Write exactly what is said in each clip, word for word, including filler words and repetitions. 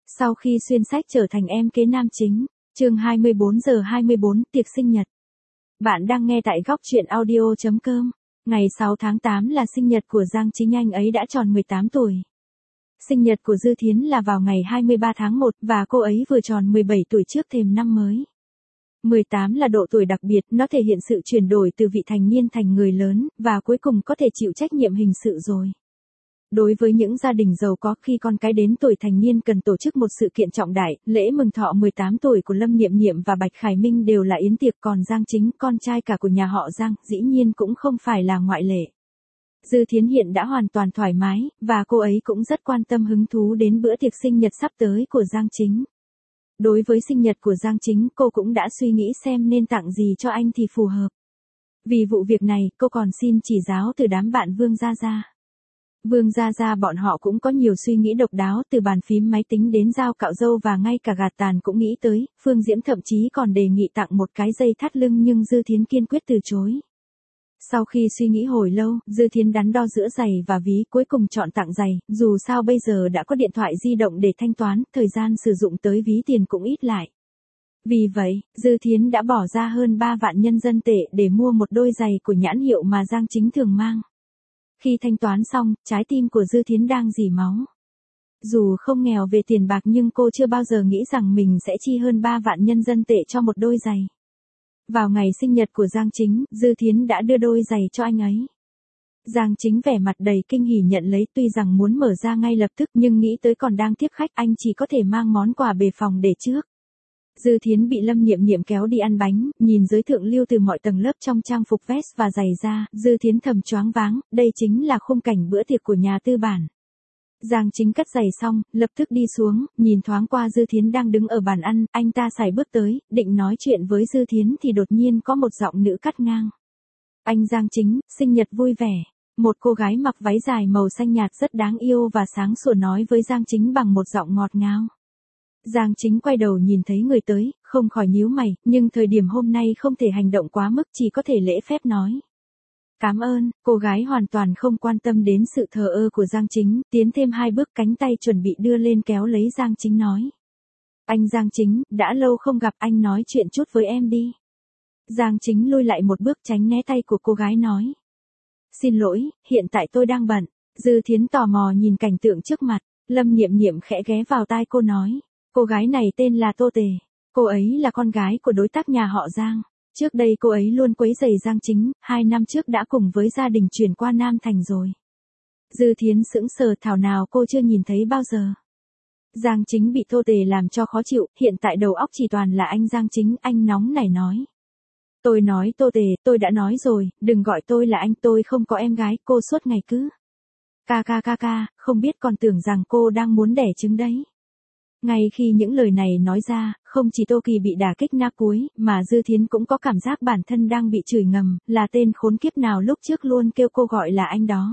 Sau khi xuyên sách trở thành em kế nam chính, chương hai mươi bốn giờ hai mươi bốn, tiệc sinh nhật. Bạn đang nghe tại góc truyện audio chấm com. Ngày sáu tháng tám là sinh nhật của Giang Chính, anh ấy đã tròn mười tám tuổi. Sinh nhật của Dư Thiến là vào ngày hai mươi ba tháng một và cô ấy vừa tròn mười bảy tuổi trước thềm năm mới. mười tám là độ tuổi đặc biệt, nó thể hiện sự chuyển đổi từ vị thành niên thành người lớn, và cuối cùng có thể chịu trách nhiệm hình sự rồi. Đối với những gia đình giàu có, khi con cái đến tuổi thành niên cần tổ chức một sự kiện trọng đại, lễ mừng thọ mười tám tuổi của Lâm Niệm Niệm và Bạch Khải Minh đều là yến tiệc, còn Giang Chính, con trai cả của nhà họ Giang, dĩ nhiên cũng không phải là ngoại lệ. Dư Thiến hiện đã hoàn toàn thoải mái, và cô ấy cũng rất quan tâm hứng thú đến bữa tiệc sinh nhật sắp tới của Giang Chính. Đối với sinh nhật của Giang Chính, cô cũng đã suy nghĩ xem nên tặng gì cho anh thì phù hợp. Vì vụ việc này, cô còn xin chỉ giáo từ đám bạn Vương Gia Gia. Vương Gia Gia bọn họ cũng có nhiều suy nghĩ độc đáo, từ bàn phím máy tính đến dao cạo râu và ngay cả gạt tàn cũng nghĩ tới. Phương Diễm thậm chí còn đề nghị tặng một cái dây thắt lưng, nhưng Dư Thiến kiên quyết từ chối. Sau khi suy nghĩ hồi lâu, Dư Thiến đắn đo giữa giày và ví, cuối cùng chọn tặng giày, dù sao bây giờ đã có điện thoại di động để thanh toán, thời gian sử dụng tới ví tiền cũng ít lại. Vì vậy, Dư Thiến đã bỏ ra hơn ba vạn nhân dân tệ để mua một đôi giày của nhãn hiệu mà Giang Chính thường mang. Khi thanh toán xong, trái tim của Dư Thiến đang rỉ máu. Dù không nghèo về tiền bạc nhưng cô chưa bao giờ nghĩ rằng mình sẽ chi hơn ba vạn nhân dân tệ cho một đôi giày. Vào ngày sinh nhật của Giang Chính, Dư Thiến đã đưa đôi giày cho anh ấy. Giang Chính vẻ mặt đầy kinh hỉ nhận lấy, tuy rằng muốn mở ra ngay lập tức nhưng nghĩ tới còn đang tiếp khách, anh chỉ có thể mang món quà về phòng để trước. Dư Thiến bị Lâm Niệm Niệm kéo đi ăn bánh, nhìn giới thượng lưu từ mọi tầng lớp trong trang phục vest và giày da, Dư Thiến thầm choáng váng, đây chính là khung cảnh bữa tiệc của nhà tư bản. Giang Chính cất giày xong, lập tức đi xuống, nhìn thoáng qua Dư Thiến đang đứng ở bàn ăn, anh ta sải bước tới, định nói chuyện với Dư Thiến thì đột nhiên có một giọng nữ cắt ngang. Anh Giang Chính, sinh nhật vui vẻ. Một cô gái mặc váy dài màu xanh nhạt rất đáng yêu và sáng sủa nói với Giang Chính bằng một giọng ngọt ngào. Giang Chính quay đầu nhìn thấy người tới, không khỏi nhíu mày, nhưng thời điểm hôm nay không thể hành động quá mức, chỉ có thể lễ phép nói. Cảm ơn, cô gái hoàn toàn không quan tâm đến sự thờ ơ của Giang Chính, tiến thêm hai bước, cánh tay chuẩn bị đưa lên kéo lấy Giang Chính nói. Anh Giang Chính, đã lâu không gặp, anh nói chuyện chút với em đi. Giang Chính lùi lại một bước tránh né tay của cô gái nói. Xin lỗi, hiện tại tôi đang bận. Dư Thiến tò mò nhìn cảnh tượng trước mặt, Lâm Niệm Niệm khẽ ghé vào tai cô nói. Cô gái này tên là Tô Tề. Cô ấy là con gái của đối tác nhà họ Giang. Trước đây cô ấy luôn quấy rầy Giang Chính, hai năm trước đã cùng với gia đình chuyển qua Nam Thành rồi. Dư Thiến sững sờ, thảo nào cô chưa nhìn thấy bao giờ. Giang Chính bị Tô Tề làm cho khó chịu, hiện tại đầu óc chỉ toàn là anh Giang Chính, anh nóng nảy nói. Tôi nói Tô Tề, tôi đã nói rồi, đừng gọi tôi là anh, tôi không có em gái, cô suốt ngày cứ. Ca ca ca ca, không biết còn tưởng rằng cô đang muốn đẻ trứng đấy. Ngay khi những lời này nói ra, không chỉ Tô Kỳ bị đả kích nát cuối, mà Dư Thiến cũng có cảm giác bản thân đang bị chửi ngầm, là tên khốn kiếp nào lúc trước luôn kêu cô gọi là anh đó.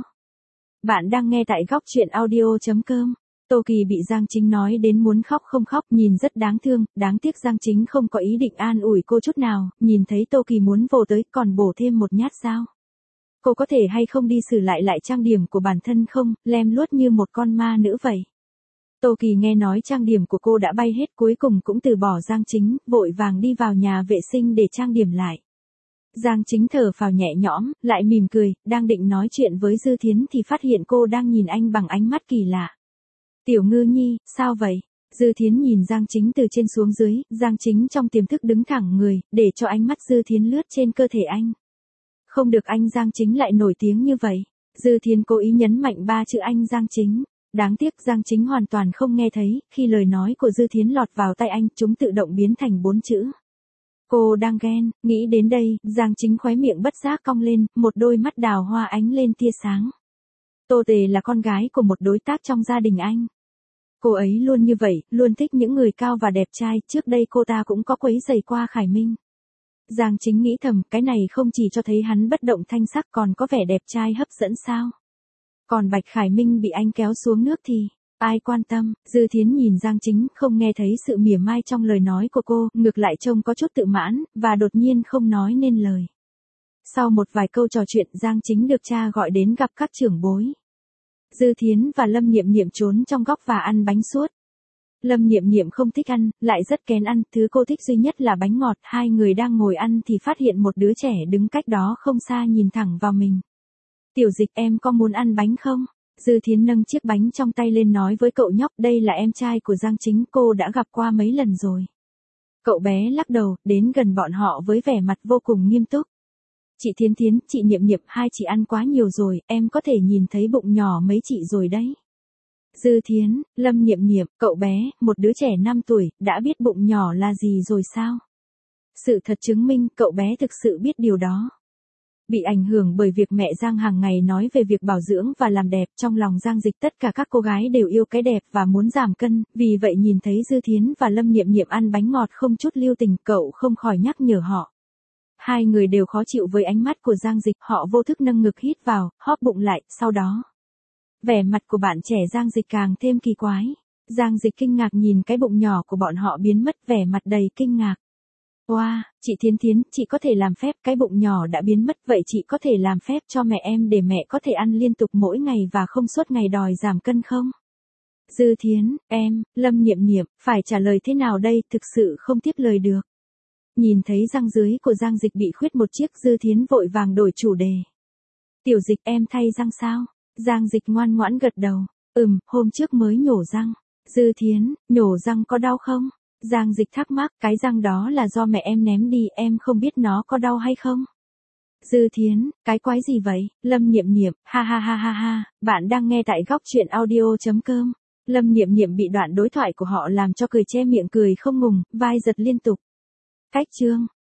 Bạn đang nghe tại góc truyện audio chấm com. Tô Kỳ bị Giang Chính nói đến muốn khóc không khóc, nhìn rất đáng thương, đáng tiếc Giang Chính không có ý định an ủi cô chút nào, nhìn thấy Tô Kỳ muốn vồ tới còn bổ thêm một nhát sao. Cô có thể hay không đi sửa lại lại trang điểm của bản thân không, lem luốt như một con ma nữ vậy. Tô Kỳ nghe nói trang điểm của cô đã bay hết, cuối cùng cũng từ bỏ Giang Chính, vội vàng đi vào nhà vệ sinh để trang điểm lại. Giang Chính thở phào nhẹ nhõm, lại mỉm cười, đang định nói chuyện với Dư Thiến thì phát hiện cô đang nhìn anh bằng ánh mắt kỳ lạ. Tiểu Ngư Nhi, sao vậy? Dư Thiến nhìn Giang Chính từ trên xuống dưới, Giang Chính trong tiềm thức đứng thẳng người, để cho ánh mắt Dư Thiến lướt trên cơ thể anh. Không được, anh Giang Chính lại nổi tiếng như vậy. Dư Thiến cố ý nhấn mạnh ba chữ anh Giang Chính. Đáng tiếc Giang Chính hoàn toàn không nghe thấy, khi lời nói của Dư Thiến lọt vào tay anh, chúng tự động biến thành bốn chữ. Cô đang ghen, nghĩ đến đây, Giang Chính khóe miệng bất giác cong lên, một đôi mắt đào hoa ánh lên tia sáng. Tô Tề là con gái của một đối tác trong gia đình anh. Cô ấy luôn như vậy, luôn thích những người cao và đẹp trai, trước đây cô ta cũng có quấy rầy qua Khải Minh. Giang Chính nghĩ thầm, cái này không chỉ cho thấy hắn bất động thanh sắc còn có vẻ đẹp trai hấp dẫn sao. Còn Bạch Khải Minh bị anh kéo xuống nước thì, ai quan tâm. Dư Thiến nhìn Giang Chính, không nghe thấy sự mỉa mai trong lời nói của cô, ngược lại trông có chút tự mãn, và đột nhiên không nói nên lời. Sau một vài câu trò chuyện, Giang Chính được cha gọi đến gặp các trưởng bối. Dư Thiến và Lâm Niệm Niệm trốn trong góc và ăn bánh suốt. Lâm Niệm Niệm không thích ăn, lại rất kén ăn, thứ cô thích duy nhất là bánh ngọt. Hai người đang ngồi ăn thì phát hiện một đứa trẻ đứng cách đó không xa nhìn thẳng vào mình. Tiểu Dịch, em có muốn ăn bánh không? Dư Thiến nâng chiếc bánh trong tay lên nói với cậu nhóc, đây là em trai của Giang Chính, cô đã gặp qua mấy lần rồi. Cậu bé lắc đầu, đến gần bọn họ với vẻ mặt vô cùng nghiêm túc. Chị Thiến Thiến, chị Niệm Niệm, hai chị ăn quá nhiều rồi, em có thể nhìn thấy bụng nhỏ mấy chị rồi đấy. Dư Thiến, Lâm Niệm Niệm, cậu bé, một đứa trẻ năm tuổi, đã biết bụng nhỏ là gì rồi sao? Sự thật chứng minh cậu bé thực sự biết điều đó. Bị ảnh hưởng bởi việc mẹ Giang hàng ngày nói về việc bảo dưỡng và làm đẹp, trong lòng Giang Dịch tất cả các cô gái đều yêu cái đẹp và muốn giảm cân, vì vậy nhìn thấy Dư Thiến và Lâm Niệm Niệm ăn bánh ngọt không chút lưu tình, cậu không khỏi nhắc nhở họ. Hai người đều khó chịu với ánh mắt của Giang Dịch, họ vô thức nâng ngực hít vào, hóp bụng lại, sau đó. Vẻ mặt của bạn trẻ Giang Dịch càng thêm kỳ quái. Giang Dịch kinh ngạc nhìn cái bụng nhỏ của bọn họ biến mất, vẻ mặt đầy kinh ngạc. Wow, chị Thiến Thiến, chị có thể làm phép, cái bụng nhỏ đã biến mất, vậy chị có thể làm phép cho mẹ em để mẹ có thể ăn liên tục mỗi ngày và không suốt ngày đòi giảm cân không? Dư Thiến, em, Lâm Niệm Niệm, phải trả lời thế nào đây, thực sự không tiếp lời được. Nhìn thấy răng dưới của Giang Dịch bị khuyết một chiếc, Dư Thiến vội vàng đổi chủ đề. Tiểu Dịch, em thay răng sao? Giang Dịch ngoan ngoãn gật đầu. Ừm, hôm trước mới nhổ răng. Dư Thiến, nhổ răng có đau không? Giang Dịch thắc mắc, cái răng đó là do mẹ em ném đi, em không biết nó có đau hay không? Dư Thiến, cái quái gì vậy? Lâm Niệm Niệm, ha ha ha ha ha, bạn đang nghe tại góc truyện audio chấm com. Lâm Niệm Niệm bị đoạn đối thoại của họ làm cho cười che miệng cười không ngừng, vai giật liên tục. Cách chương